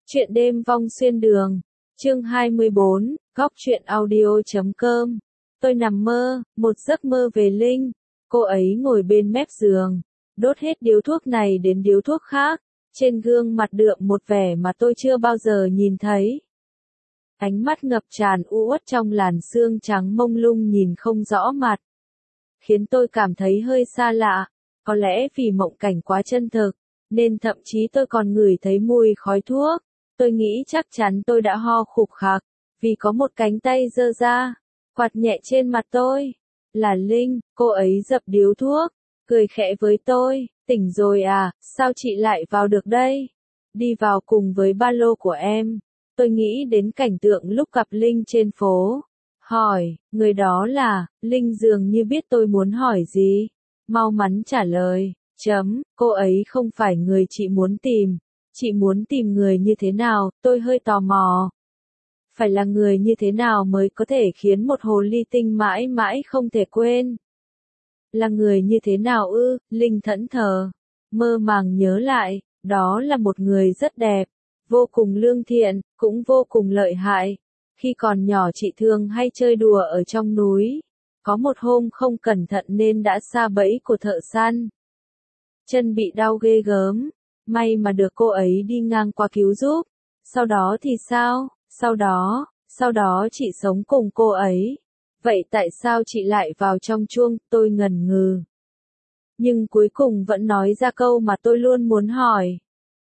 Chuyện đêm vong xuyên đường, chương 24, góc truyện audio.com. Tôi nằm mơ, một giấc mơ về Linh. Cô ấy ngồi bên mép giường, đốt hết điếu thuốc này đến điếu thuốc khác, trên gương mặt đượm một vẻ mà tôi chưa bao giờ nhìn thấy. Ánh mắt ngập tràn u uất trong làn sương trắng mông lung nhìn không rõ mặt, khiến tôi cảm thấy hơi xa lạ. Có lẽ vì mộng cảnh quá chân thực, nên thậm chí tôi còn ngửi thấy mùi khói thuốc. Tôi nghĩ chắc chắn tôi đã ho khục khạc, vì có một cánh tay giơ ra, quạt nhẹ trên mặt tôi. Là Linh, cô ấy dập điếu thuốc, cười khẽ với tôi, tỉnh rồi à, sao chị lại vào được đây? Đi vào cùng với ba lô của em. Tôi nghĩ đến cảnh tượng lúc gặp Linh trên phố. Hỏi, người đó là, Linh dường như biết tôi muốn hỏi gì. Mau mắn trả lời, cô ấy không phải người chị muốn tìm. Chị muốn tìm người như thế nào, tôi hơi tò mò. Phải là người như thế nào mới có thể khiến một hồ ly tinh mãi mãi không thể quên? Là người như thế nào ư? Linh thẫn thờ, mơ màng nhớ lại, đó là một người rất đẹp, vô cùng lương thiện, cũng vô cùng lợi hại. Khi còn nhỏ chị thường hay chơi đùa ở trong núi. Có một hôm không cẩn thận nên đã sa bẫy của thợ săn. Chân bị đau ghê gớm. May mà được cô ấy đi ngang qua cứu giúp. Sau đó thì sao? Sau đó chị sống cùng cô ấy. Vậy tại sao chị lại vào trong chuông? Tôi ngần ngừ. Nhưng cuối cùng vẫn nói ra câu mà tôi luôn muốn hỏi.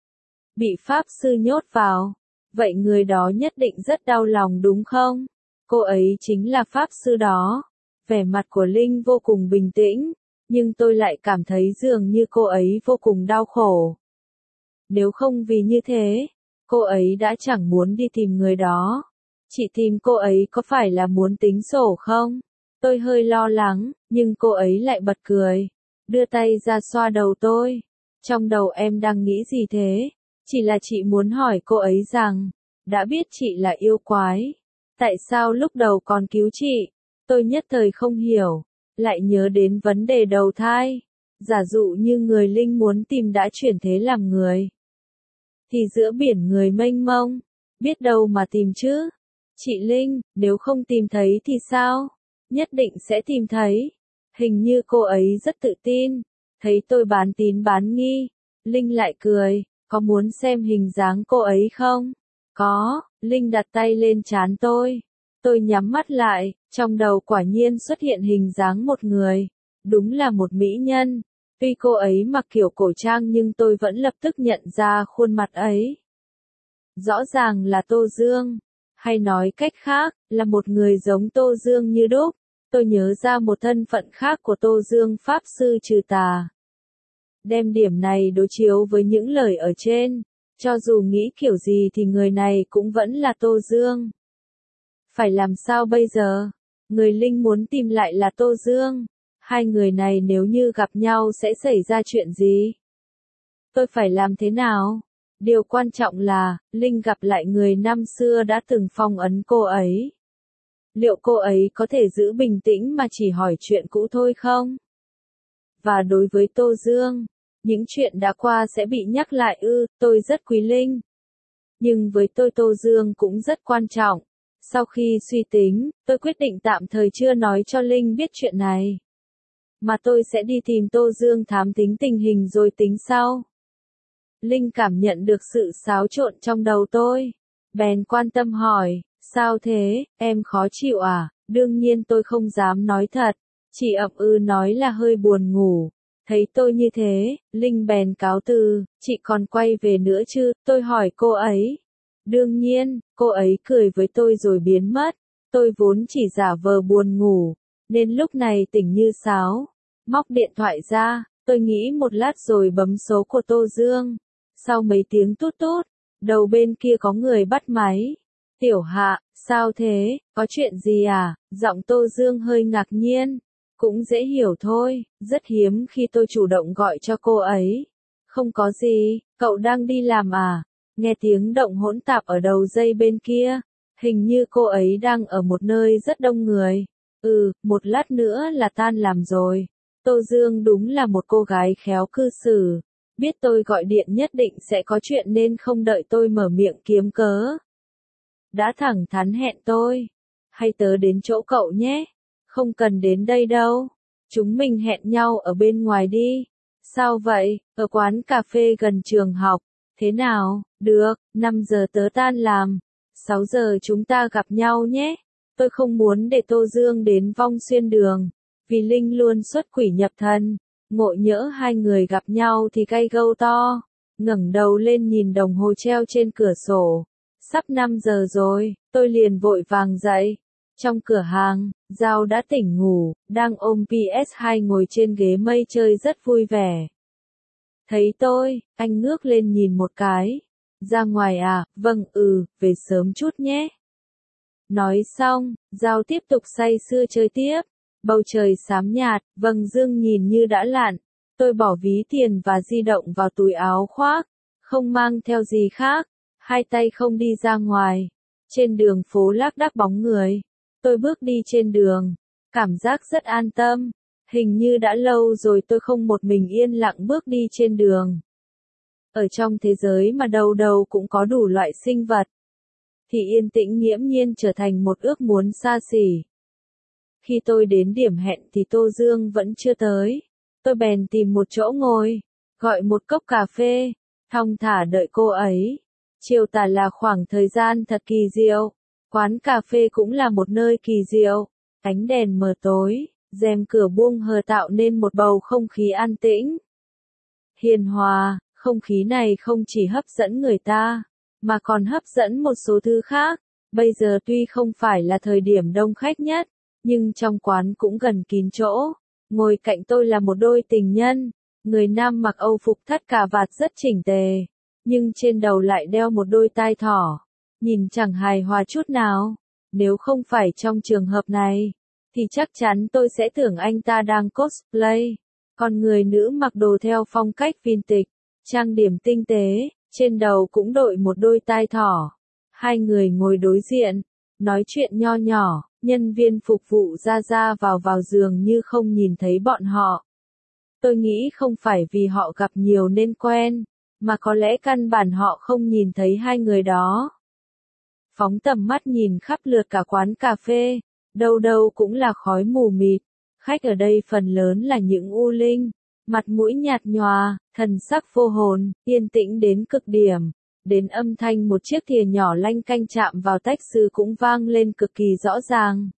Bị pháp sư nhốt vào. Vậy người đó nhất định rất đau lòng đúng không? Cô ấy chính là pháp sư đó. Vẻ mặt của Linh vô cùng bình tĩnh. Nhưng tôi lại cảm thấy dường như cô ấy vô cùng đau khổ. Nếu không vì như thế, cô ấy đã chẳng muốn đi tìm người đó. Chị tìm cô ấy có phải là muốn tính sổ không? Tôi hơi lo lắng, nhưng cô ấy lại bật cười. Đưa tay ra xoa đầu tôi. Trong đầu em đang nghĩ gì thế? Chỉ là chị muốn hỏi cô ấy rằng, đã biết chị là yêu quái. Tại sao lúc đầu còn cứu chị? Tôi nhất thời không hiểu. Lại nhớ đến vấn đề đầu thai. Giả dụ như người Linh muốn tìm đã chuyển thế làm người. Thì giữa biển người mênh mông, biết đâu mà tìm chứ. Chị Linh, nếu không tìm thấy thì sao? Nhất định sẽ tìm thấy. Hình như cô ấy rất tự tin. Thấy tôi bán tín bán nghi. Linh lại cười, có muốn xem hình dáng cô ấy không? Có, Linh đặt tay lên trán tôi. Tôi nhắm mắt lại, trong đầu quả nhiên xuất hiện hình dáng một người. Đúng là một mỹ nhân. Tuy cô ấy mặc kiểu cổ trang nhưng tôi vẫn lập tức nhận ra khuôn mặt ấy. Rõ ràng là Tô Dương. Hay nói cách khác, là một người giống Tô Dương như đúc. Tôi nhớ ra một thân phận khác của Tô Dương, pháp sư trừ tà. Đem điểm này đối chiếu với những lời ở trên. Cho dù nghĩ kiểu gì thì người này cũng vẫn là Tô Dương. Phải làm sao bây giờ? Người Linh muốn tìm lại là Tô Dương. Hai người này nếu như gặp nhau sẽ xảy ra chuyện gì? Tôi phải làm thế nào? Điều quan trọng là, Linh gặp lại người năm xưa đã từng phong ấn cô ấy. Liệu cô ấy có thể giữ bình tĩnh mà chỉ hỏi chuyện cũ thôi không? Và đối với Tô Dương, những chuyện đã qua sẽ bị nhắc lại ư? Tôi rất quý Linh. Nhưng với tôi Tô Dương cũng rất quan trọng. Sau khi suy tính, tôi quyết định tạm thời chưa nói cho Linh biết chuyện này. Mà tôi sẽ đi tìm Tô Dương thám tính tình hình rồi tính sau. Linh cảm nhận được sự xáo trộn trong đầu tôi. Bèn quan tâm hỏi, sao thế, em khó chịu à? Đương nhiên tôi không dám nói thật. Chỉ ậm ừ nói là hơi buồn ngủ. Thấy tôi như thế, Linh bèn cáo từ, chị còn quay về nữa chứ? Tôi hỏi cô ấy. Đương nhiên, cô ấy cười với tôi rồi biến mất. Tôi vốn chỉ giả vờ buồn ngủ, nên lúc này tỉnh như sáo. Móc điện thoại ra, tôi nghĩ một lát rồi bấm số của Tô Dương. Sau mấy tiếng tút tút, đầu bên kia có người bắt máy. Tiểu Hạ, sao thế, có chuyện gì à? Giọng Tô Dương hơi ngạc nhiên. Cũng dễ hiểu thôi, rất hiếm khi tôi chủ động gọi cho cô ấy. Không có gì, cậu đang đi làm à? Nghe tiếng động hỗn tạp ở đầu dây bên kia. Hình như cô ấy đang ở một nơi rất đông người. Một lát nữa là tan làm rồi. Tô Dương đúng là một cô gái khéo cư xử. Biết tôi gọi điện nhất định sẽ có chuyện nên không đợi tôi mở miệng kiếm cớ. Đã thẳng thắn hẹn tôi. Hay tớ đến chỗ cậu nhé. Không cần đến đây đâu. Chúng mình hẹn nhau ở bên ngoài đi. Sao vậy? Ở quán cà phê gần trường học. Thế nào? Được, 5 giờ tớ tan làm. 6 giờ chúng ta gặp nhau nhé. Tôi không muốn để Tô Dương đến vong xuyên đường. Vì Linh luôn xuất quỷ nhập thần. Ngộ nhỡ hai người gặp nhau thì cay gâu to. Ngẩng đầu lên nhìn đồng hồ treo trên cửa sổ. Sắp 5 giờ rồi, tôi liền vội vàng dậy. Trong cửa hàng, Giao đã tỉnh ngủ, đang ôm PS2 ngồi trên ghế mây chơi rất vui vẻ. Thấy tôi, anh ngước lên nhìn một cái. Ra ngoài à? Vâng, về sớm chút nhé. Nói xong, Giao tiếp tục say sưa chơi tiếp. Bầu trời xám nhạt, vầng dương nhìn như đã lặn. Tôi bỏ ví tiền và di động vào túi áo khoác, không mang theo gì khác, hai tay không đi ra ngoài. Trên đường phố lác đác bóng người. Tôi bước đi trên đường, cảm giác rất an tâm. Hình như đã lâu rồi tôi không một mình yên lặng bước đi trên đường. Ở trong thế giới mà đâu đâu cũng có đủ loại sinh vật, thì yên tĩnh nghiễm nhiên trở thành một ước muốn xa xỉ. Khi tôi đến điểm hẹn thì Tô Dương vẫn chưa tới. Tôi bèn tìm một chỗ ngồi, gọi một cốc cà phê, thong thả đợi cô ấy. Chiều tà là khoảng thời gian thật kỳ diệu. Quán cà phê cũng là một nơi kỳ diệu. Ánh đèn mờ tối, rèm cửa buông hờ tạo nên một bầu không khí an tĩnh. Hiền hòa, không khí này không chỉ hấp dẫn người ta, mà còn hấp dẫn một số thứ khác. Bây giờ tuy không phải là thời điểm đông khách nhất, nhưng trong quán cũng gần kín chỗ. Ngồi cạnh tôi là một đôi tình nhân. Người nam mặc âu phục thắt cà vạt rất chỉnh tề, nhưng trên đầu lại đeo một đôi tai thỏ. Nhìn chẳng hài hòa chút nào. Nếu không phải trong trường hợp này, thì chắc chắn tôi sẽ tưởng anh ta đang cosplay. Còn người nữ mặc đồ theo phong cách vintage, trang điểm tinh tế, trên đầu cũng đội một đôi tai thỏ. Hai người ngồi đối diện, nói chuyện nho nhỏ, nhân viên phục vụ ra vào dường như không nhìn thấy bọn họ. Tôi nghĩ không phải vì họ gặp nhiều nên quen, mà có lẽ căn bản họ không nhìn thấy hai người đó. Phóng tầm mắt nhìn khắp lượt cả quán cà phê, đâu đâu cũng là khói mù mịt. Khách ở đây phần lớn là những u linh, mặt mũi nhạt nhòa, thần sắc vô hồn, yên tĩnh đến cực điểm. Đến âm thanh một chiếc thìa nhỏ lanh canh chạm vào tách sứ cũng vang lên cực kỳ rõ ràng.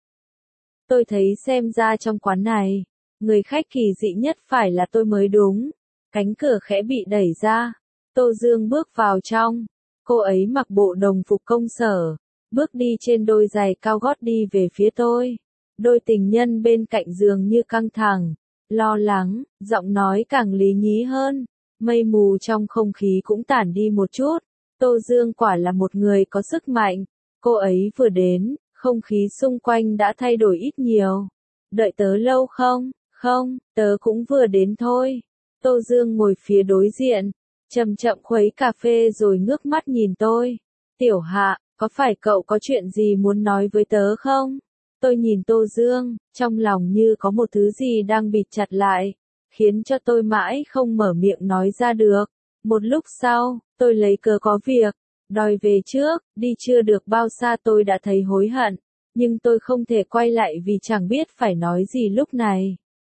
Tôi thấy xem ra trong quán này, người khách kỳ dị nhất phải là tôi mới đúng. Cánh cửa khẽ bị đẩy ra. Tô Dương bước vào trong. Cô ấy mặc bộ đồng phục công sở, bước đi trên đôi giày cao gót đi về phía tôi. Đôi tình nhân bên cạnh giường như căng thẳng, lo lắng, giọng nói càng lý nhí hơn. Mây mù trong không khí cũng tản đi một chút. Tô Dương quả là một người có sức mạnh. Cô ấy vừa đến, không khí xung quanh đã thay đổi ít nhiều. Đợi tớ lâu không? Không, tớ cũng vừa đến thôi. Tô Dương ngồi phía đối diện, chậm chậm khuấy cà phê rồi ngước mắt nhìn tôi. Tiểu Hạ, có phải cậu có chuyện gì muốn nói với tớ không? Tôi nhìn Tô Dương, trong lòng như có một thứ gì đang bịt chặt lại, khiến cho tôi mãi không mở miệng nói ra được. Một lúc sau, tôi lấy cớ có việc, đòi về trước, đi chưa được bao xa tôi đã thấy hối hận, nhưng tôi không thể quay lại vì chẳng biết phải nói gì lúc này.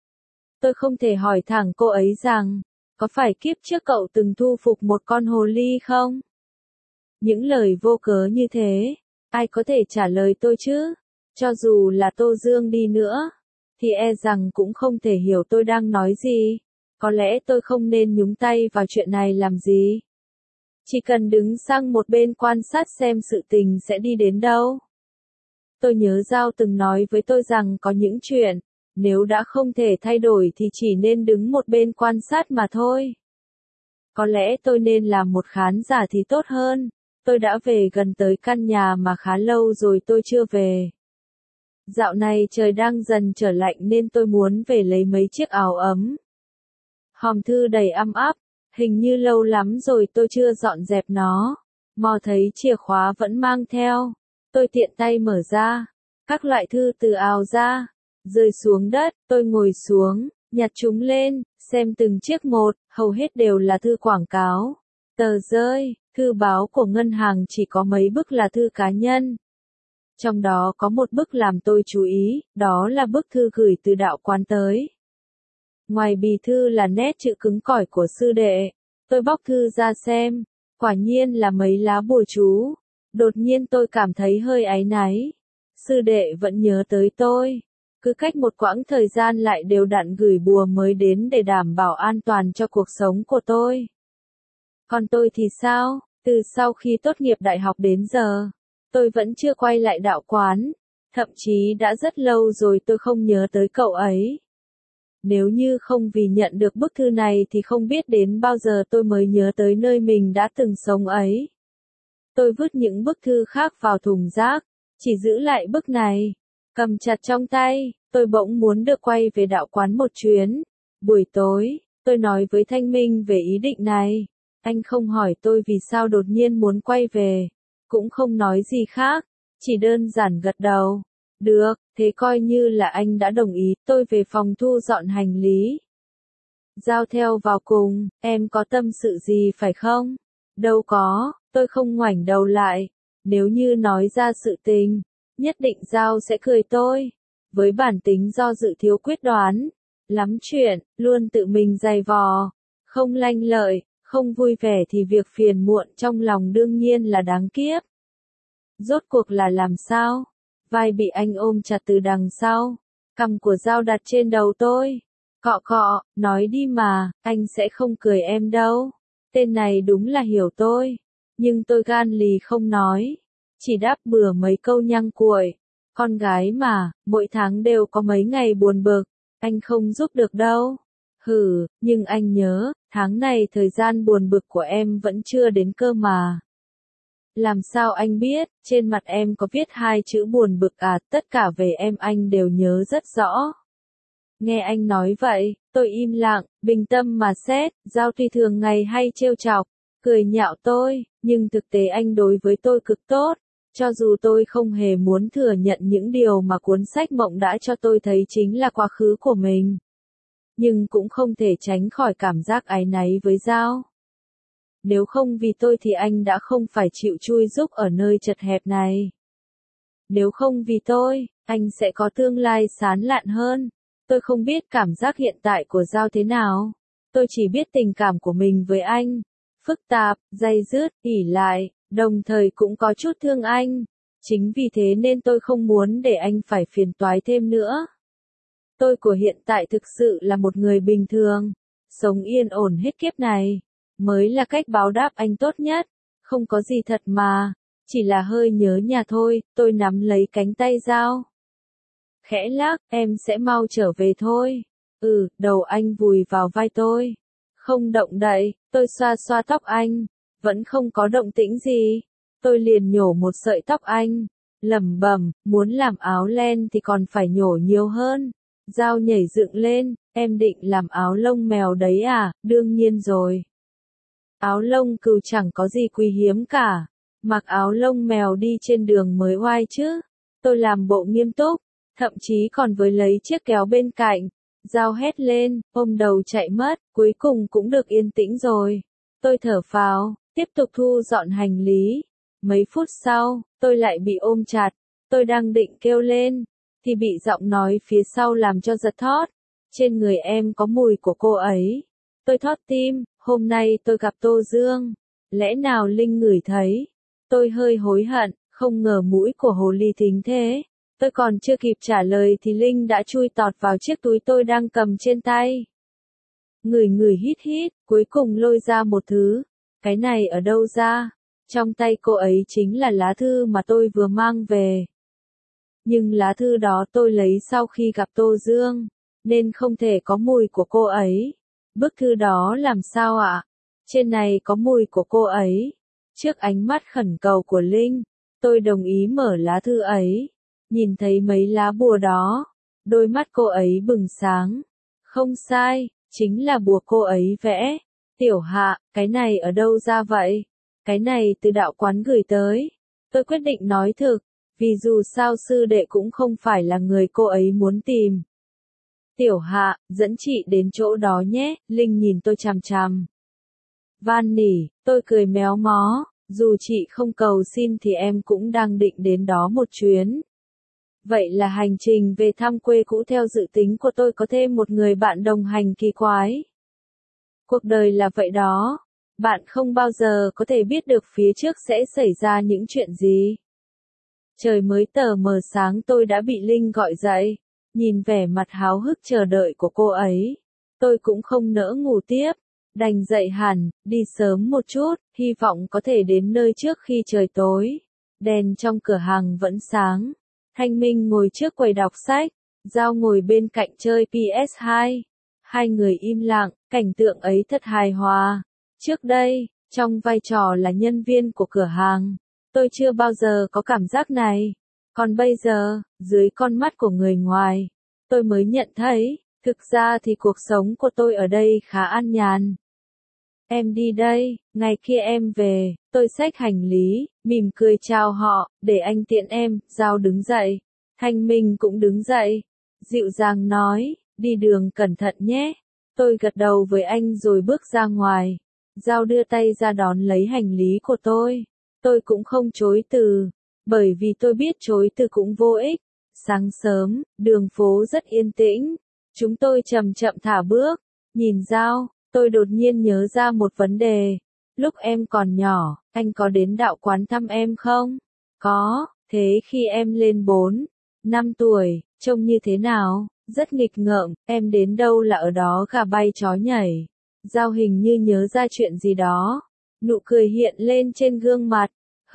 Tôi không thể hỏi thẳng cô ấy rằng, có phải kiếp trước cậu từng thu phục một con hồ ly không? Những lời vô cớ như thế, ai có thể trả lời tôi chứ? Cho dù là Tô Dương đi nữa, thì e rằng cũng không thể hiểu tôi đang nói gì. Có lẽ tôi không nên nhúng tay vào chuyện này làm gì. Chỉ cần đứng sang một bên quan sát xem sự tình sẽ đi đến đâu. Tôi nhớ Giao từng nói với tôi rằng có những chuyện, nếu đã không thể thay đổi thì chỉ nên đứng một bên quan sát mà thôi. Có lẽ tôi nên làm một khán giả thì tốt hơn. Tôi đã về gần tới căn nhà mà khá lâu rồi tôi chưa về. Dạo này trời đang dần trở lạnh nên tôi muốn về lấy mấy chiếc áo ấm. Hòm thư đầy âm áp, hình như lâu lắm rồi tôi chưa dọn dẹp nó. Mò thấy chìa khóa vẫn mang theo. Tôi tiện tay mở ra. Các loại thư từ ào ra, rơi xuống đất, tôi ngồi xuống, nhặt chúng lên, xem từng chiếc một, hầu hết đều là thư quảng cáo, tờ rơi, thư báo của ngân hàng, chỉ có mấy bức là thư cá nhân. Trong đó có một bức làm tôi chú ý, đó là bức thư gửi từ đạo quán tới. Ngoài bì thư là nét chữ cứng cỏi của sư đệ. Tôi bóc thư ra xem, quả nhiên là mấy lá bùa chú. Đột nhiên tôi cảm thấy hơi áy náy. Sư đệ vẫn nhớ tới tôi. Cứ cách một quãng thời gian lại đều đặn gửi bùa mới đến để đảm bảo an toàn cho cuộc sống của tôi. Còn tôi thì sao? Từ sau khi tốt nghiệp đại học đến giờ, tôi vẫn chưa quay lại đạo quán. Thậm chí đã rất lâu rồi tôi không nhớ tới cậu ấy. Nếu như không vì nhận được bức thư này thì không biết đến bao giờ tôi mới nhớ tới nơi mình đã từng sống ấy. Tôi vứt những bức thư khác vào thùng rác, chỉ giữ lại bức này. Cầm chặt trong tay, tôi bỗng muốn được quay về đạo quán một chuyến. Buổi tối, tôi nói với Thanh Minh về ý định này. Anh không hỏi tôi vì sao đột nhiên muốn quay về, cũng không nói gì khác, chỉ đơn giản gật đầu. Được, thế coi như là anh đã đồng ý. Tôi về phòng thu dọn hành lý. Giao theo vào cùng, em có tâm sự gì phải không? Đâu có, tôi không ngoảnh đầu lại. Nếu như nói ra sự tình, nhất định Giao sẽ cười tôi. Với bản tính do dự thiếu quyết đoán, lắm chuyện, luôn tự mình dày vò, không lanh lợi, không vui vẻ thì việc phiền muộn trong lòng đương nhiên là đáng kiếp. Rốt cuộc là làm sao? Vai bị anh ôm chặt từ đằng sau, cằm của Giao đặt trên đầu tôi. Cọ cọ, nói đi mà, anh sẽ không cười em đâu. Tên này đúng là hiểu tôi. Nhưng tôi gan lì không nói. Chỉ đáp bừa mấy câu nhăng cuội. Con gái mà, mỗi tháng đều có mấy ngày buồn bực. Anh không giúp được đâu. Hừ, nhưng anh nhớ, tháng này thời gian buồn bực của em vẫn chưa đến cơ mà. Làm sao anh biết, trên mặt em có viết 2 chữ buồn bực à, tất cả về em anh đều nhớ rất rõ. Nghe anh nói vậy, tôi im lặng, bình tâm mà xét. Giao tuy thường ngày hay trêu chọc, cười nhạo tôi, nhưng thực tế anh đối với tôi cực tốt. Cho dù tôi không hề muốn thừa nhận những điều mà cuốn sách mộng đã cho tôi thấy chính là quá khứ của mình. Nhưng cũng không thể tránh khỏi cảm giác áy náy với Giao. Nếu không vì tôi thì anh đã không phải chịu chui rúc ở nơi chật hẹp này. Nếu không vì tôi, anh sẽ có tương lai sáng lạn hơn. Tôi không biết cảm giác hiện tại của Giao thế nào. Tôi chỉ biết tình cảm của mình với anh. Phức tạp, day dứt, ỷ lại, đồng thời cũng có chút thương anh. Chính vì thế nên tôi không muốn để anh phải phiền toái thêm nữa. Tôi của hiện tại thực sự là một người bình thường. Sống yên ổn hết kiếp này mới là cách báo đáp anh tốt nhất. Không có gì thật mà. Chỉ là hơi nhớ nhà thôi. Tôi nắm lấy cánh tay Giao. Khẽ lắc, em sẽ mau trở về thôi. Đầu anh vùi vào vai tôi. Không động đậy, tôi xoa xoa tóc anh. Vẫn không có động tĩnh gì. Tôi liền nhổ một sợi tóc anh. Lẩm bẩm, muốn làm áo len thì còn phải nhổ nhiều hơn. Giao nhảy dựng lên, em định làm áo lông mèo đấy à? Đương nhiên rồi. Áo lông cừu chẳng có gì quý hiếm cả. Mặc áo lông mèo đi trên đường mới oai chứ. Tôi làm bộ nghiêm túc, thậm chí còn với lấy chiếc kéo bên cạnh. Giao hét lên, ôm đầu chạy mất, cuối cùng cũng được yên tĩnh rồi. Tôi thở phào, tiếp tục thu dọn hành lý. Mấy phút sau, tôi lại bị ôm chặt. Tôi đang định kêu lên, thì bị giọng nói phía sau làm cho giật thót. Trên người em có mùi của cô ấy. Tôi thót tim, hôm nay tôi gặp Tô Dương. Lẽ nào Linh ngửi thấy? Tôi hơi hối hận, không ngờ mũi của hồ ly thính thế. Tôi còn chưa kịp trả lời thì Linh đã chui tọt vào chiếc túi tôi đang cầm trên tay. Ngửi ngửi hít hít, cuối cùng lôi ra một thứ. Cái này ở đâu ra? Trong tay cô ấy chính là lá thư mà tôi vừa mang về. Nhưng lá thư đó tôi lấy sau khi gặp Tô Dương, nên không thể có mùi của cô ấy. Bức thư đó làm sao ạ? Trên này có mùi của cô ấy. Trước ánh mắt khẩn cầu của Linh, tôi đồng ý mở lá thư ấy. Nhìn thấy mấy lá bùa đó, đôi mắt cô ấy bừng sáng. Không sai, chính là bùa cô ấy vẽ. Tiểu Hạ, cái này ở đâu ra vậy? Cái này từ đạo quán gửi tới. Tôi quyết định nói thực, vì dù sao sư đệ cũng không phải là người cô ấy muốn tìm. Tiểu Hạ, dẫn chị đến chỗ đó nhé, Linh nhìn tôi chằm chằm. Van nỉ, tôi cười méo mó, dù chị không cầu xin thì em cũng đang định đến đó một chuyến. Vậy là hành trình về thăm quê cũ theo dự tính của tôi có thêm một người bạn đồng hành kỳ quái. Cuộc đời là vậy đó, bạn không bao giờ có thể biết được phía trước sẽ xảy ra những chuyện gì. Trời mới tờ mờ sáng tôi đã bị Linh gọi dậy, nhìn vẻ mặt háo hức chờ đợi của cô ấy. Tôi cũng không nỡ ngủ tiếp, đành dậy hẳn, đi sớm một chút, hy vọng có thể đến nơi trước khi trời tối. Đèn trong cửa hàng vẫn sáng. Thanh Minh ngồi trước quầy đọc sách, Giao ngồi bên cạnh chơi PS2. Hai người im lặng, cảnh tượng ấy thật hài hòa. Trước đây, trong vai trò là nhân viên của cửa hàng, tôi chưa bao giờ có cảm giác này. Còn bây giờ, dưới con mắt của người ngoài, tôi mới nhận thấy, thực ra thì cuộc sống của tôi ở đây khá an nhàn. Em đi đây, ngày kia em về, tôi xách hành lý, mỉm cười chào họ, để anh tiện em, Giao đứng dậy. Thanh Minh cũng đứng dậy, dịu dàng nói, đi đường cẩn thận nhé. Tôi gật đầu với anh rồi bước ra ngoài. Giao đưa tay ra đón lấy hành lý của tôi. Tôi cũng không chối từ, bởi vì tôi biết chối từ cũng vô ích. Sáng sớm, đường phố rất yên tĩnh. Chúng tôi chậm chậm thả bước, nhìn Giao. Tôi đột nhiên nhớ ra một vấn đề. Lúc em còn nhỏ, anh có đến đạo quán thăm em không? Có, thế khi em lên 4, 5 tuổi, trông như thế nào? Rất nghịch ngợm, em đến đâu là ở đó gà bay chó nhảy. Giao hình như nhớ ra chuyện gì đó. Nụ cười hiện lên trên gương mặt.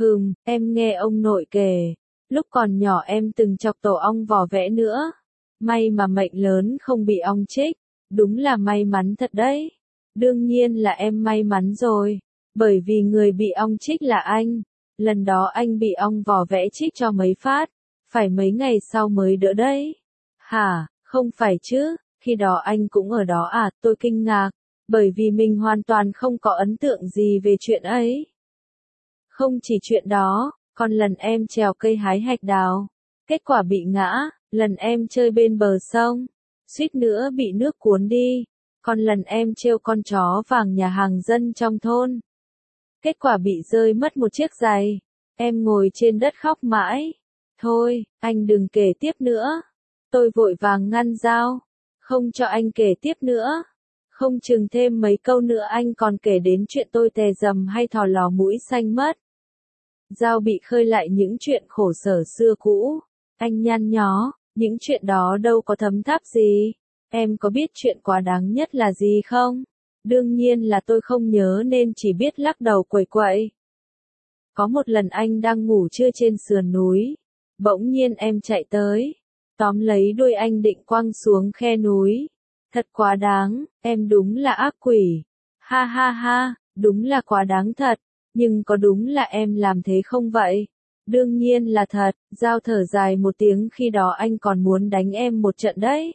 Em nghe ông nội kể. Lúc còn nhỏ em từng chọc tổ ong vỏ vẽ nữa. May mà mệnh lớn không bị ong chích. Đúng là may mắn thật đấy. Đương nhiên là em may mắn rồi, bởi vì người bị ong chích là anh. Lần đó anh bị ong vỏ vẽ chích cho mấy phát, phải mấy ngày sau mới đỡ đấy. Hả, không phải chứ, khi đó anh cũng ở đó à, tôi kinh ngạc, bởi vì mình hoàn toàn không có ấn tượng gì về chuyện ấy. Không chỉ chuyện đó, còn lần em trèo cây hái hạch đào, kết quả bị ngã, lần em chơi bên bờ sông, suýt nữa bị nước cuốn đi. Còn lần em trêu con chó vàng nhà hàng dân trong thôn. Kết quả bị rơi mất một chiếc giày. Em ngồi trên đất khóc mãi. Thôi, anh đừng kể tiếp nữa. Tôi vội vàng ngăn Giao. Không cho anh kể tiếp nữa. Không chừng thêm mấy câu nữa anh còn kể đến chuyện tôi tè dầm hay thò lò mũi xanh mất. Giao bị khơi lại những chuyện khổ sở xưa cũ. Anh nhăn nhó, những chuyện đó đâu có thấm tháp gì. Em có biết chuyện quá đáng nhất là gì không? Đương nhiên là tôi không nhớ nên chỉ biết lắc đầu quẩy quậy. Có một lần anh đang ngủ trưa trên sườn núi. Bỗng nhiên em chạy tới. Tóm lấy đuôi anh định quăng xuống khe núi. Thật quá đáng, em đúng là ác quỷ. Ha ha ha, đúng là quá đáng thật. Nhưng có đúng là em làm thế không vậy? Đương nhiên là thật. Giao thở dài một tiếng, khi đó anh còn muốn đánh em một trận đấy.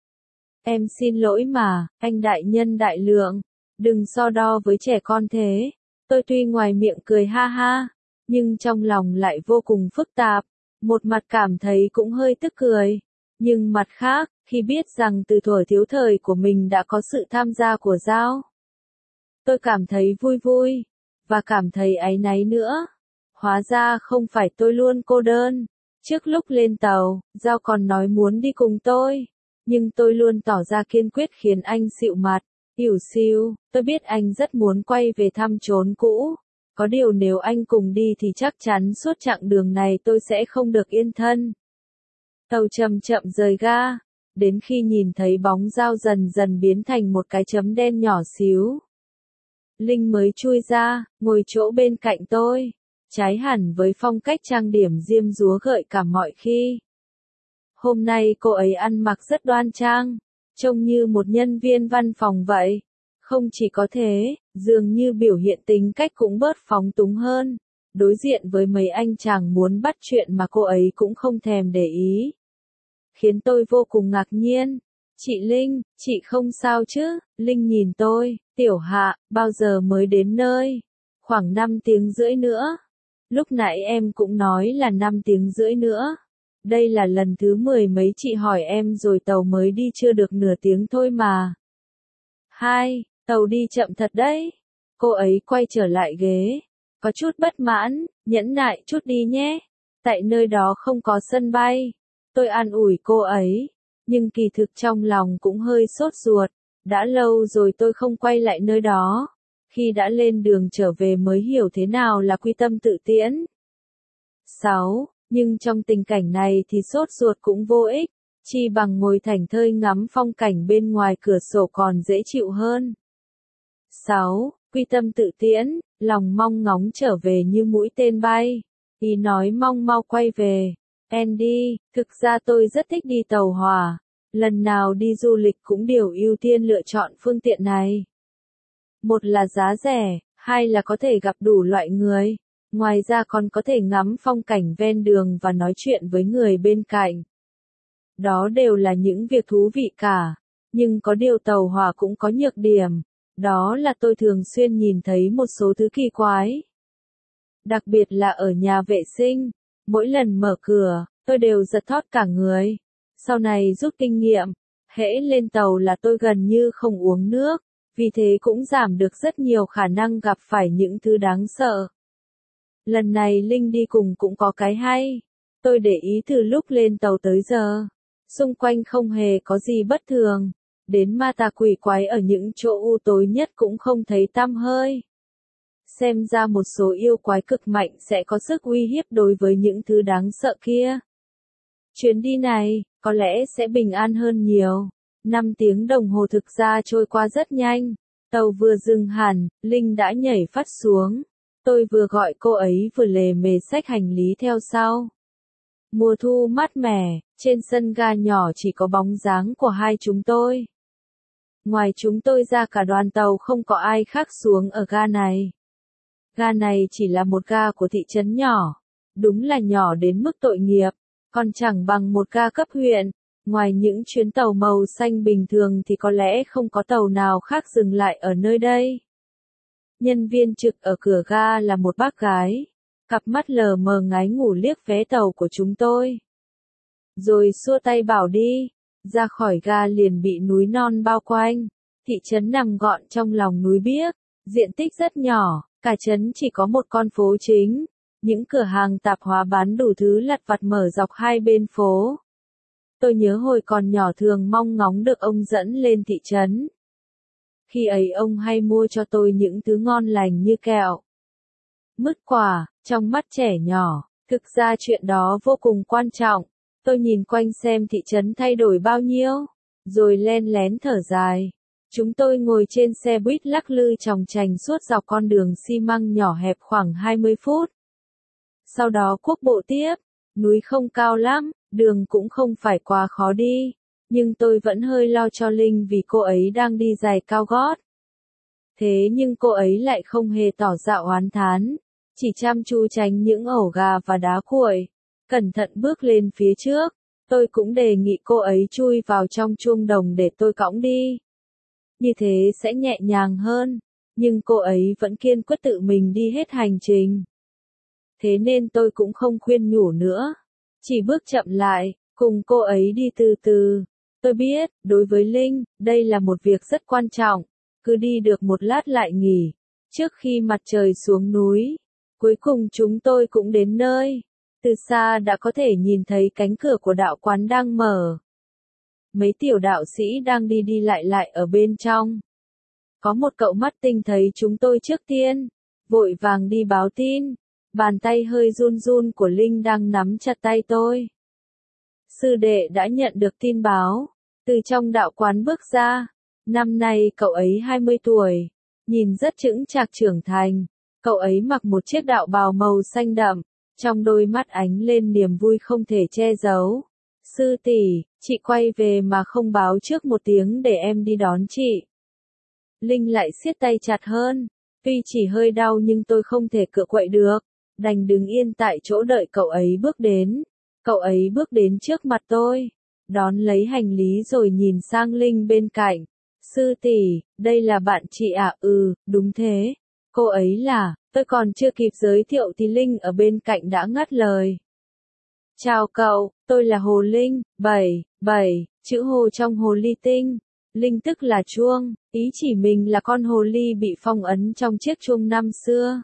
Em xin lỗi mà, anh đại nhân đại lượng, đừng so đo với trẻ con thế. Tôi tuy ngoài miệng cười ha ha, nhưng trong lòng lại vô cùng phức tạp. Một mặt cảm thấy cũng hơi tức cười, nhưng mặt khác, khi biết rằng từ thuở thiếu thời của mình đã có sự tham gia của Giao, tôi cảm thấy vui vui, và cảm thấy áy náy nữa. Hóa ra không phải tôi luôn cô đơn. Trước lúc lên tàu, Giao còn nói muốn đi cùng tôi. Nhưng tôi luôn tỏ ra kiên quyết khiến anh xịu mặt. Ỉu xìu, tôi biết anh rất muốn quay về thăm chốn cũ. Có điều nếu anh cùng đi thì chắc chắn suốt chặng đường này tôi sẽ không được yên thân. Tàu chậm chậm rời ga, đến khi nhìn thấy bóng Giao dần dần biến thành một cái chấm đen nhỏ xíu. Linh mới chui ra, ngồi chỗ bên cạnh tôi, trái hẳn với phong cách trang điểm diêm dúa gợi cảm mọi khi. Hôm nay cô ấy ăn mặc rất đoan trang, trông như một nhân viên văn phòng vậy. Không chỉ có thế, dường như biểu hiện tính cách cũng bớt phóng túng hơn. Đối diện với mấy anh chàng muốn bắt chuyện mà cô ấy cũng không thèm để ý. Khiến tôi vô cùng ngạc nhiên. Chị Linh, chị không sao chứ? Linh nhìn tôi, Tiểu Hạ, bao giờ mới đến nơi? Khoảng 5 tiếng rưỡi nữa. Lúc nãy em cũng nói là 5 tiếng rưỡi nữa. Đây là lần thứ 10 mấy chị hỏi em rồi, tàu mới đi chưa được nửa tiếng thôi mà. 2. Tàu đi chậm thật đấy. Cô ấy quay trở lại ghế. Có chút bất mãn, nhẫn nại chút đi nhé. Tại nơi đó không có sân bay. Tôi an ủi cô ấy. Nhưng kỳ thực trong lòng cũng hơi sốt ruột. Đã lâu rồi tôi không quay lại nơi đó. Khi đã lên đường trở về mới hiểu thế nào là quy tâm tự tiễn. 6. Nhưng trong tình cảnh này thì sốt ruột cũng vô ích. Chi bằng ngồi thảnh thơi ngắm phong cảnh bên ngoài cửa sổ còn dễ chịu hơn. 6. Quy tâm tự tiễn, lòng mong ngóng trở về như mũi tên bay. Ý nói mong mau quay về. Andy, thực ra tôi rất thích đi tàu hỏa. Lần nào đi du lịch cũng đều ưu tiên lựa chọn phương tiện này. Một là giá rẻ, hai là có thể gặp đủ loại người. Ngoài ra còn có thể ngắm phong cảnh ven đường và nói chuyện với người bên cạnh. Đó đều là những việc thú vị cả. Nhưng có điều tàu hỏa cũng có nhược điểm. Đó là tôi thường xuyên nhìn thấy một số thứ kỳ quái. Đặc biệt là ở nhà vệ sinh. Mỗi lần mở cửa, tôi đều giật thót cả người. Sau này rút kinh nghiệm, hễ lên tàu là tôi gần như không uống nước. Vì thế cũng giảm được rất nhiều khả năng gặp phải những thứ đáng sợ. Lần này Linh đi cùng cũng có cái hay. Tôi để ý từ lúc lên tàu tới giờ. Xung quanh không hề có gì bất thường. Đến ma tà quỷ quái ở những chỗ u tối nhất cũng không thấy tăm hơi. Xem ra một số yêu quái cực mạnh sẽ có sức uy hiếp đối với những thứ đáng sợ kia. Chuyến đi này, có lẽ sẽ bình an hơn nhiều. 5 tiếng đồng hồ thực ra trôi qua rất nhanh. Tàu vừa dừng hẳn, Linh đã nhảy phắt xuống. Tôi vừa gọi cô ấy vừa lề mề xách hành lý theo sau. Mùa thu mát mẻ, trên sân ga nhỏ chỉ có bóng dáng của hai chúng tôi. Ngoài chúng tôi ra cả đoàn tàu không có ai khác xuống ở ga này. Ga này chỉ là một ga của thị trấn nhỏ. Đúng là nhỏ đến mức tội nghiệp, còn chẳng bằng một ga cấp huyện. Ngoài những chuyến tàu màu xanh bình thường thì có lẽ không có tàu nào khác dừng lại ở nơi đây. Nhân viên trực ở cửa ga là một bác gái. Cặp mắt lờ mờ ngái ngủ liếc vé tàu của chúng tôi. Rồi xua tay bảo đi. Ra khỏi ga liền bị núi non bao quanh. Thị trấn nằm gọn trong lòng núi biếc. Diện tích rất nhỏ, cả trấn chỉ có một con phố chính. Những cửa hàng tạp hóa bán đủ thứ lặt vặt mở dọc hai bên phố. Tôi nhớ hồi còn nhỏ thường mong ngóng được ông dẫn lên thị trấn. Khi ấy ông hay mua cho tôi những thứ ngon lành như kẹo, mứt quả. Trong mắt trẻ nhỏ, thực ra chuyện đó vô cùng quan trọng. Tôi nhìn quanh xem thị trấn thay đổi bao nhiêu, rồi len lén thở dài. Chúng tôi ngồi trên xe buýt lắc lư chòng chành suốt dọc con đường xi măng nhỏ hẹp khoảng 20 phút. Sau đó quốc bộ tiếp, núi không cao lắm, đường cũng không phải quá khó đi. Nhưng tôi vẫn hơi lo cho Linh vì cô ấy đang đi giày cao gót. Thế nhưng cô ấy lại không hề tỏ ra oán thán. Chỉ chăm chú tránh những ổ gà và đá cuội. Cẩn thận bước lên phía trước. Tôi cũng đề nghị cô ấy chui vào trong chuông đồng để tôi cõng đi. Như thế sẽ nhẹ nhàng hơn. Nhưng cô ấy vẫn kiên quyết tự mình đi hết hành trình. Thế nên tôi cũng không khuyên nhủ nữa. Chỉ bước chậm lại, cùng cô ấy đi từ từ. Tôi biết, đối với Linh, đây là một việc rất quan trọng. Cứ đi được một lát lại nghỉ. Trước khi mặt trời xuống núi. Cuối cùng chúng tôi cũng đến nơi. Từ xa đã có thể nhìn thấy cánh cửa của đạo quán đang mở. Mấy tiểu đạo sĩ đang đi đi lại ở bên trong. Có một cậu mắt tinh thấy chúng tôi trước tiên. Vội vàng đi báo tin. Bàn tay hơi run run của Linh đang nắm chặt tay tôi. Sư đệ đã nhận được tin báo. Từ trong đạo quán bước ra. Năm nay cậu ấy 20 tuổi. Nhìn rất chững chạc trưởng thành. Cậu ấy mặc một chiếc đạo bào màu xanh đậm. Trong đôi mắt ánh lên niềm vui không thể che giấu. Sư tỷ, chị quay về mà không báo trước một tiếng để em đi đón chị. Linh lại siết tay chặt hơn. Tuy chỉ hơi đau nhưng tôi không thể cựa quậy được. Đành đứng yên tại chỗ đợi cậu ấy bước đến. Cậu ấy bước đến trước mặt tôi. Đón lấy hành lý rồi nhìn sang Linh bên cạnh. Sư tỷ, đây là bạn chị à? Ừ, đúng thế. Cô ấy là, tôi còn chưa kịp giới thiệu thì Linh ở bên cạnh đã ngắt lời. Chào cậu, tôi là Hồ Linh, 7, chữ Hồ trong hồ ly tinh. Linh tức là chuông, ý chỉ mình là con hồ ly bị phong ấn trong chiếc chuông năm xưa.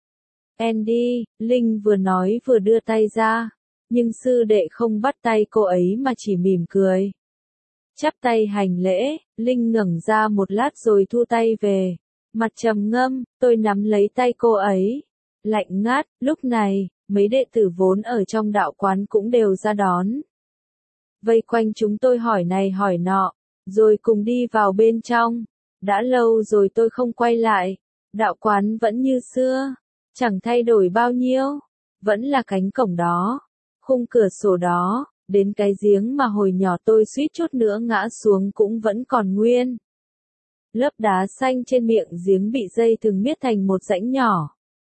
Andy, Linh vừa nói vừa đưa tay ra, nhưng sư đệ không bắt tay cô ấy mà chỉ mỉm cười. Chắp tay hành lễ, Linh ngẩng ra một lát rồi thu tay về, mặt trầm ngâm, tôi nắm lấy tay cô ấy. Lạnh ngắt, lúc này, mấy đệ tử vốn ở trong đạo quán cũng đều ra đón. Vây quanh chúng tôi hỏi này hỏi nọ, rồi cùng đi vào bên trong. Đã lâu rồi tôi không quay lại, đạo quán vẫn như xưa, chẳng thay đổi bao nhiêu, vẫn là cánh cổng đó, khung cửa sổ đó, đến cái giếng mà hồi nhỏ tôi suýt chút nữa ngã xuống cũng vẫn còn nguyên. Lớp đá xanh trên miệng giếng bị dây thừng miết thành một rãnh nhỏ.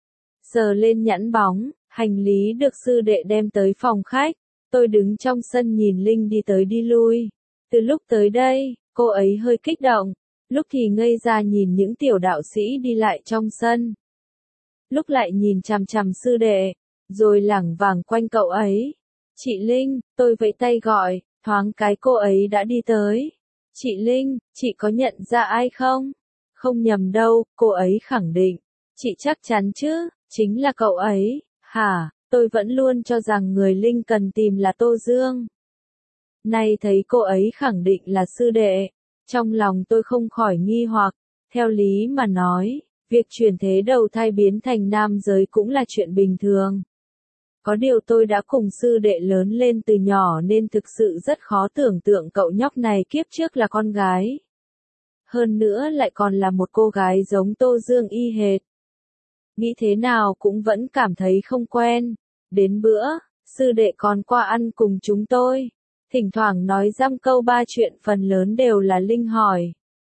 Sờ lên nhẵn bóng, hành lý được sư đệ đem tới phòng khách. Tôi đứng trong sân nhìn Linh đi tới đi lui. Từ lúc tới đây, cô ấy hơi kích động, lúc thì ngây ra nhìn những tiểu đạo sĩ đi lại trong sân. Lúc lại nhìn chằm chằm sư đệ, rồi lảng vảng quanh cậu ấy. Chị Linh, tôi vẫy tay gọi, thoáng cái cô ấy đã đi tới. Chị Linh, chị có nhận ra ai không? Không nhầm đâu, cô ấy khẳng định. Chị chắc chắn chứ, chính là cậu ấy. Hả, tôi vẫn luôn cho rằng người Linh cần tìm là Tô Dương. Nay thấy cô ấy khẳng định là sư đệ, trong lòng tôi không khỏi nghi hoặc, theo lý mà nói, việc chuyển thế đầu thai biến thành nam giới cũng là chuyện bình thường. Có điều tôi đã cùng sư đệ lớn lên từ nhỏ nên thực sự rất khó tưởng tượng cậu nhóc này kiếp trước là con gái. Hơn nữa lại còn là một cô gái giống Tô Dương y hệt. Nghĩ thế nào cũng vẫn cảm thấy không quen. Đến bữa, sư đệ còn qua ăn cùng chúng tôi. Thỉnh thoảng nói dăm câu ba chuyện phần lớn đều là Linh hỏi.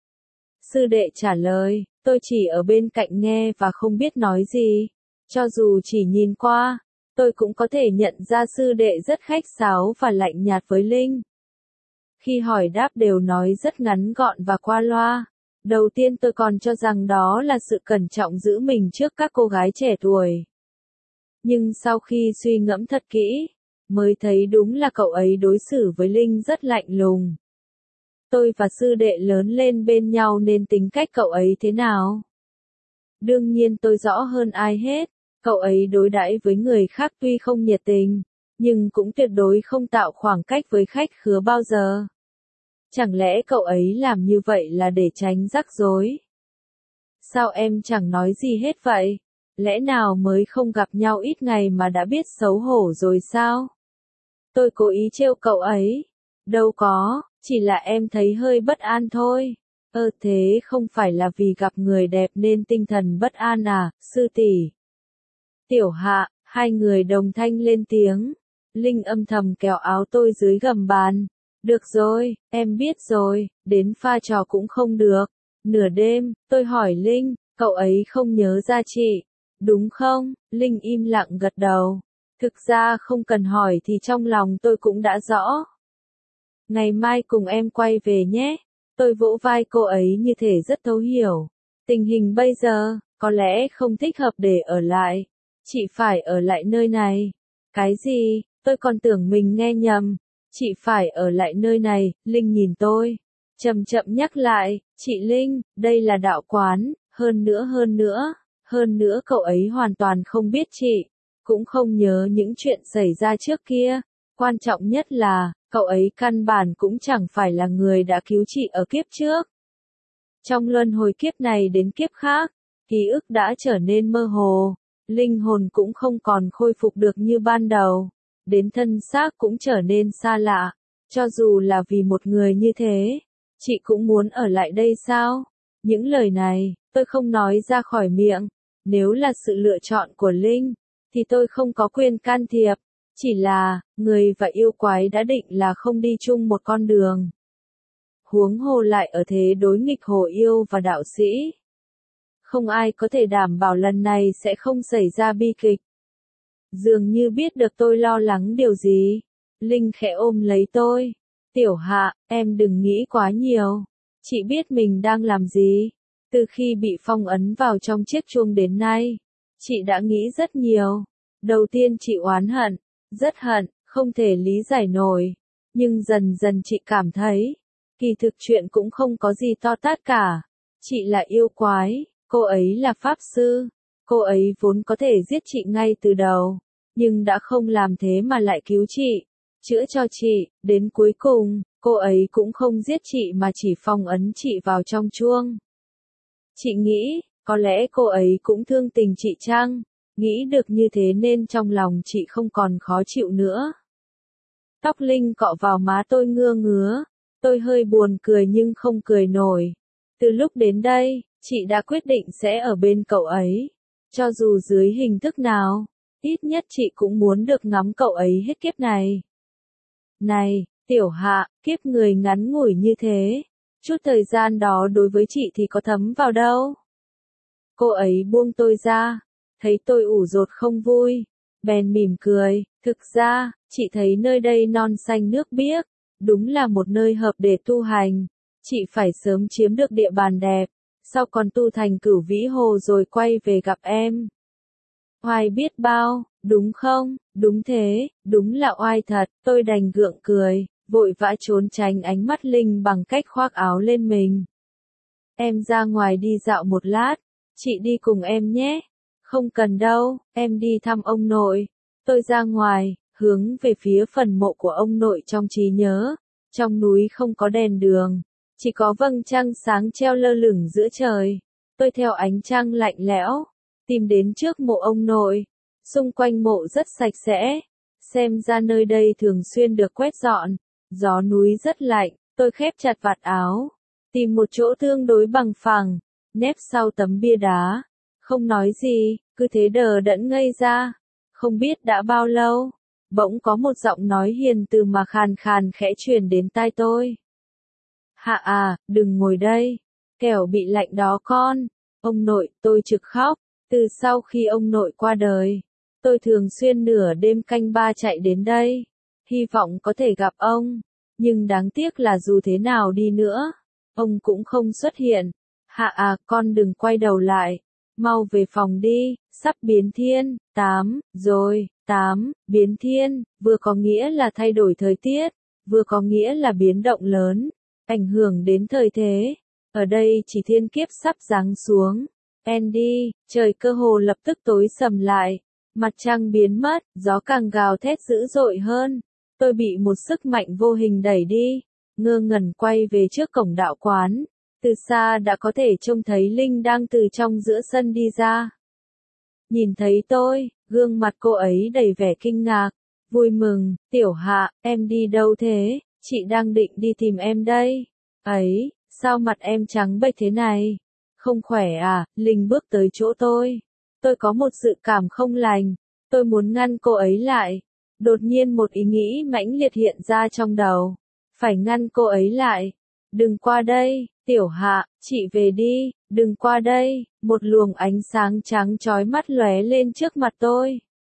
Sư đệ trả lời, tôi chỉ ở bên cạnh nghe và không biết nói gì. Cho dù chỉ nhìn qua, tôi cũng có thể nhận ra sư đệ rất khách sáo và lạnh nhạt với Linh. Khi hỏi đáp đều nói rất ngắn gọn và qua loa. Đầu tiên tôi còn cho rằng đó là sự cẩn trọng giữ mình trước các cô gái trẻ tuổi. Nhưng sau khi suy ngẫm thật kỹ, mới thấy đúng là cậu ấy đối xử với Linh rất lạnh lùng. Tôi và sư đệ lớn lên bên nhau nên tính cách cậu ấy thế nào? Đương nhiên tôi rõ hơn ai hết, cậu ấy đối đãi với người khác tuy không nhiệt tình, nhưng cũng tuyệt đối không tạo khoảng cách với khách khứa bao giờ. Chẳng lẽ cậu ấy làm như vậy là để tránh rắc rối? Sao em chẳng nói gì hết vậy? Lẽ nào mới không gặp nhau ít ngày mà đã biết xấu hổ rồi sao? Tôi cố ý trêu cậu ấy. Đâu có, chỉ là em thấy hơi bất an thôi. Thế không phải là vì gặp người đẹp nên tinh thần bất an à, sư tỷ? Tiểu Hạ, hai người đồng thanh lên tiếng. Linh âm thầm kéo áo tôi dưới gầm bàn. Được rồi, em biết rồi, đến pha trò cũng không được. Nửa đêm, tôi hỏi Linh, cậu ấy không nhớ ra chị, đúng không? Linh im lặng gật đầu. Thực ra không cần hỏi thì trong lòng tôi cũng đã rõ. Ngày mai cùng em quay về nhé. Tôi vỗ vai cô ấy như thể rất thấu hiểu. Tình hình bây giờ, có lẽ không thích hợp để ở lại. Chị phải ở lại nơi này. Cái gì? Tôi còn tưởng mình nghe nhầm. Chị phải ở lại nơi này, Linh nhìn tôi. Chậm chậm nhắc lại, chị Linh, đây là đạo quán, hơn nữa cậu ấy hoàn toàn không biết chị, cũng không nhớ những chuyện xảy ra trước kia. Quan trọng nhất là, cậu ấy căn bản cũng chẳng phải là người đã cứu chị ở kiếp trước. Trong luân hồi kiếp này đến kiếp khác, ký ức đã trở nên mơ hồ, linh hồn cũng không còn khôi phục được như ban đầu. Đến thân xác cũng trở nên xa lạ, cho dù là vì một người như thế, chị cũng muốn ở lại đây sao? Những lời này, tôi không nói ra khỏi miệng, nếu là sự lựa chọn của Linh, thì tôi không có quyền can thiệp, chỉ là, người và yêu quái đã định là không đi chung một con đường. Huống hồ lại ở thế đối nghịch hồ yêu và đạo sĩ. Không ai có thể đảm bảo lần này sẽ không xảy ra bi kịch. Dường như biết được tôi lo lắng điều gì. Linh khẽ ôm lấy tôi. Tiểu Hạ, em đừng nghĩ quá nhiều. Chị biết mình đang làm gì. Từ khi bị phong ấn vào trong chiếc chuông đến nay, chị đã nghĩ rất nhiều. Đầu tiên chị oán hận, rất hận, không thể lý giải nổi. Nhưng dần dần chị cảm thấy, kỳ thực chuyện cũng không có gì to tát cả. Chị là yêu quái, cô ấy là pháp sư. Cô ấy vốn có thể giết chị ngay từ đầu, nhưng đã không làm thế mà lại cứu chị, chữa cho chị, đến cuối cùng, cô ấy cũng không giết chị mà chỉ phong ấn chị vào trong chuông. Chị nghĩ, có lẽ cô ấy cũng thương tình chị chăng? Nghĩ được như thế nên trong lòng chị không còn khó chịu nữa. Tóc Linh cọ vào má tôi ngứa ngứa, tôi hơi buồn cười nhưng không cười nổi. Từ lúc đến đây, chị đã quyết định sẽ ở bên cậu ấy. Cho dù dưới hình thức nào, ít nhất chị cũng muốn được ngắm cậu ấy hết kiếp này. Này, Tiểu Hạ, kiếp người ngắn ngủi như thế, chút thời gian đó đối với chị thì có thấm vào đâu. Cô ấy buông tôi ra, thấy tôi ủ rột không vui, bèn mỉm cười, thực ra, chị thấy nơi đây non xanh nước biếc, đúng là một nơi hợp để tu hành, chị phải sớm chiếm được địa bàn đẹp, sau còn tu thành Cửu Vĩ Hồ rồi quay về gặp em. Oai biết bao, đúng không? Đúng thế, đúng là oai thật, tôi đành gượng cười, vội vã trốn tránh ánh mắt Linh bằng cách khoác áo lên mình. Em ra ngoài đi dạo một lát, chị đi cùng em nhé. Không cần đâu, em đi thăm ông nội. Tôi ra ngoài, hướng về phía phần mộ của ông nội trong trí nhớ. Trong núi không có đèn đường, chỉ có vầng trăng sáng treo lơ lửng giữa trời. Tôi theo ánh trăng lạnh lẽo, tìm đến trước mộ ông nội. Xung quanh mộ rất sạch sẽ, xem ra nơi đây thường xuyên được quét dọn. Gió núi rất lạnh, tôi khép chặt vạt áo, tìm một chỗ tương đối bằng phẳng, nép sau tấm bia đá. Không nói gì, cứ thế đờ đẫn ngây ra. Không biết đã bao lâu, bỗng có một giọng nói hiền từ mà khàn khàn khẽ truyền đến tai tôi. Hạ à, đừng ngồi đây, kẻo bị lạnh đó con. Ông nội, tôi trực khóc. Từ sau khi ông nội qua đời, tôi thường xuyên nửa đêm canh ba chạy đến đây, hy vọng có thể gặp ông. Nhưng đáng tiếc là dù thế nào đi nữa, ông cũng không xuất hiện. Hạ à, con đừng quay đầu lại. Mau về phòng đi, sắp biến thiên. 8, rồi, 8, biến thiên, vừa có nghĩa là thay đổi thời tiết, vừa có nghĩa là biến động lớn, ảnh hưởng đến thời thế. Ở đây chỉ thiên kiếp sắp giáng xuống. Andy, trời cơ hồ lập tức tối sầm lại, mặt trăng biến mất, gió càng gào thét dữ dội hơn. Tôi bị một sức mạnh vô hình đẩy đi, ngơ ngẩn quay về trước cổng đạo quán. Từ xa đã có thể trông thấy Linh đang từ trong giữa sân đi ra. Nhìn thấy tôi, gương mặt cô ấy đầy vẻ kinh ngạc, vui mừng. Tiểu Hạ, em đi đâu thế? Chị đang định đi tìm em đây. Ấy, sao mặt em trắng bệch thế này? Không khỏe à? Linh bước tới chỗ tôi. Tôi có một dự cảm không lành. Tôi muốn ngăn cô ấy lại. Đột nhiên một ý nghĩ mãnh liệt hiện ra trong đầu. Phải ngăn cô ấy lại. Đừng qua đây, Tiểu Hạ, chị về đi, đừng qua đây. Một luồng ánh sáng trắng chói mắt lóe lên trước mặt tôi.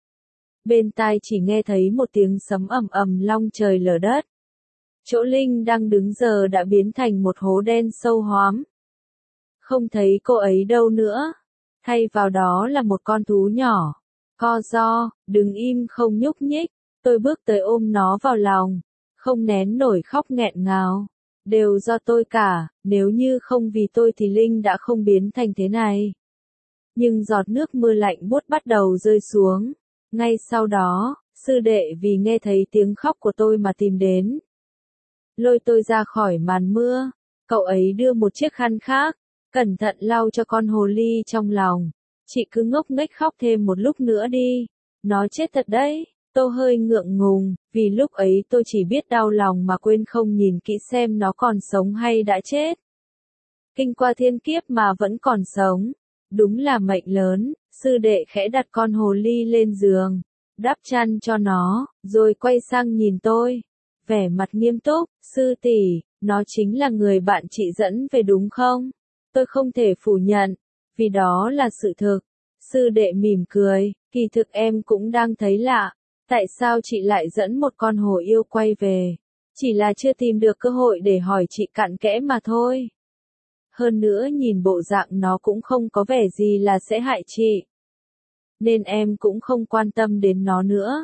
Bên tai chỉ nghe thấy một tiếng sấm ầm ầm long trời lở đất. Chỗ Linh đang đứng giờ đã biến thành một hố đen sâu hoắm. Không thấy cô ấy đâu nữa. Thay vào đó là một con thú nhỏ. Co ro, đứng im không nhúc nhích. Tôi bước tới ôm nó vào lòng. Không nén nổi khóc nghẹn ngào. Đều do tôi cả, nếu như không vì tôi thì Linh đã không biến thành thế này. Nhưng giọt nước mưa lạnh buốt bắt đầu rơi xuống. Ngay sau đó, sư đệ vì nghe thấy tiếng khóc của tôi mà tìm đến. Lôi tôi ra khỏi màn mưa. Cậu ấy đưa một chiếc khăn khác, cẩn thận lau cho con hồ ly trong lòng. Chị cứ ngốc nghếch khóc thêm một lúc nữa đi. Nó chết thật đấy. Tôi hơi ngượng ngùng, vì lúc ấy tôi chỉ biết đau lòng mà quên không nhìn kỹ xem nó còn sống hay đã chết. Kinh qua thiên kiếp mà vẫn còn sống. Đúng là mệnh lớn. Sư đệ khẽ đặt con hồ ly lên giường, đắp chăn cho nó, rồi quay sang nhìn tôi. Vẻ mặt nghiêm túc, sư tỷ, nó chính là người bạn chị dẫn về đúng không? Tôi không thể phủ nhận, vì đó là sự thực. Sư đệ mỉm cười, kỳ thực em cũng đang thấy lạ. Tại sao chị lại dẫn một con hổ yêu quay về? Chỉ là chưa tìm được cơ hội để hỏi chị cặn kẽ mà thôi. Hơn nữa nhìn bộ dạng nó cũng không có vẻ gì là sẽ hại chị. Nên em cũng không quan tâm đến nó nữa.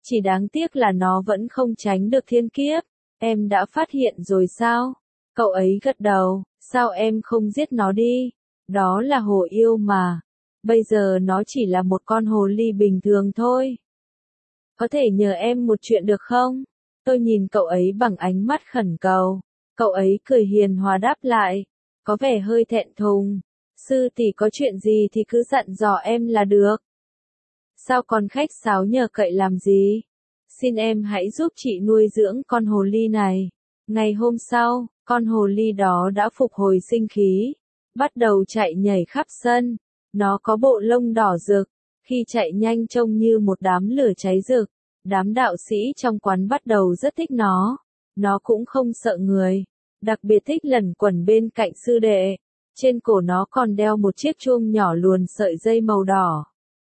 Chỉ đáng tiếc là nó vẫn không tránh được thiên kiếp. Em đã phát hiện rồi sao? Cậu ấy gật đầu, sao em không giết nó đi? Đó là hồ yêu mà. Bây giờ nó chỉ là một con hồ ly bình thường thôi. Có thể nhờ em một chuyện được không? Tôi nhìn cậu ấy bằng ánh mắt khẩn cầu. Cậu ấy cười hiền hòa đáp lại. Có vẻ hơi thẹn thùng. Sư tỷ có chuyện gì thì cứ dặn dò em là được. Sao còn khách sáo nhờ cậy làm gì? Xin em hãy giúp chị nuôi dưỡng con hồ ly này. Ngày hôm sau, con hồ ly đó đã phục hồi sinh khí. Bắt đầu chạy nhảy khắp sân. Nó có bộ lông đỏ rực. Khi chạy nhanh trông như một đám lửa cháy rực. Đám đạo sĩ trong quán bắt đầu rất thích nó. Nó cũng không sợ người. Đặc biệt thích lẩn quẩn bên cạnh sư đệ. Trên cổ nó còn đeo một chiếc chuông nhỏ luồn sợi dây màu đỏ.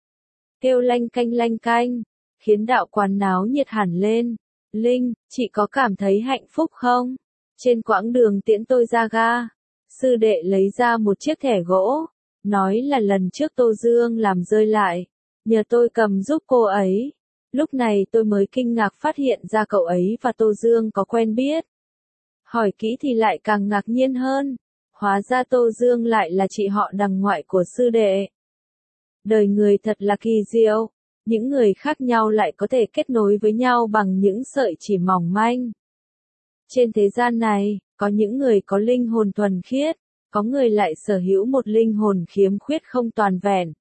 Kêu lanh canh, khiến đạo quán náo nhiệt hẳn lên. Linh, chị có cảm thấy hạnh phúc không? Trên quãng đường tiễn tôi ra ga, sư đệ lấy ra một chiếc thẻ gỗ, nói là lần trước Tô Dương làm rơi lại, nhờ tôi cầm giúp cô ấy. Lúc này tôi mới kinh ngạc phát hiện ra cậu ấy và Tô Dương có quen biết. Hỏi kỹ thì lại càng ngạc nhiên hơn, hóa ra Tô Dương lại là chị họ đằng ngoại của sư đệ. Đời người thật là kỳ diệu, những người khác nhau lại có thể kết nối với nhau bằng những sợi chỉ mỏng manh. Trên thế gian này, có những người có linh hồn thuần khiết, có người lại sở hữu một linh hồn khiếm khuyết không toàn vẹn.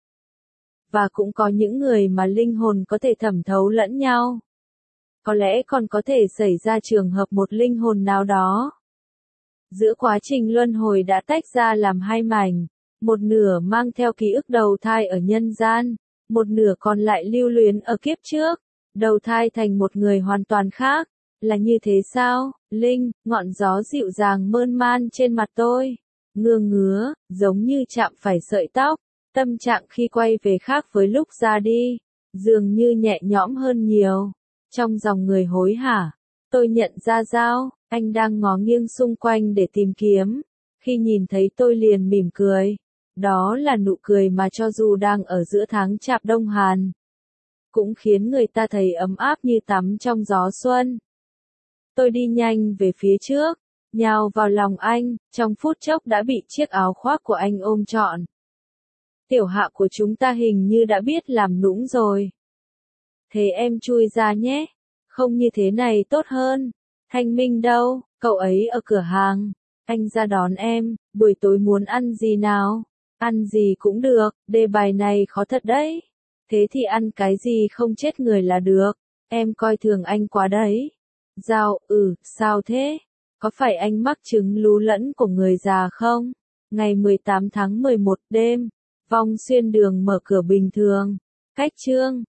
Và cũng có những người mà linh hồn có thể thẩm thấu lẫn nhau. Có lẽ còn có thể xảy ra trường hợp một linh hồn nào đó. Giữa quá trình luân hồi đã tách ra làm hai mảnh. Một nửa mang theo ký ức đầu thai ở nhân gian, một nửa còn lại lưu luyến ở kiếp trước, đầu thai thành một người hoàn toàn khác. Là như thế sao, Linh? Ngọn gió dịu dàng mơn man trên mặt tôi, ngứa, giống như chạm phải sợi tóc. Tâm trạng khi quay về khác với lúc ra đi, dường như nhẹ nhõm hơn nhiều. Trong dòng người hối hả, tôi nhận ra Giao, anh đang ngó nghiêng xung quanh để tìm kiếm. Khi nhìn thấy tôi liền mỉm cười. Đó là nụ cười mà cho dù đang ở giữa tháng chạp đông hàn, cũng khiến người ta thấy ấm áp như tắm trong gió xuân. Tôi đi nhanh về phía trước, nhào vào lòng anh, trong phút chốc đã bị chiếc áo khoác của anh ôm trọn. Tiểu Hạ của chúng ta hình như đã biết làm nũng rồi. Thế em chui ra nhé, không như thế này tốt hơn. Thanh Minh đâu, cậu ấy ở cửa hàng. Anh ra đón em, buổi tối muốn ăn gì nào? Ăn gì cũng được, đề bài này khó thật đấy. Thế thì ăn cái gì không chết người là được. Em coi thường anh quá đấy. Giao, sao thế? Có phải anh mắc chứng lú lẫn của người già không? Ngày 18 tháng 11 đêm, Vong Xuyên Đường mở cửa bình thường. Cách chương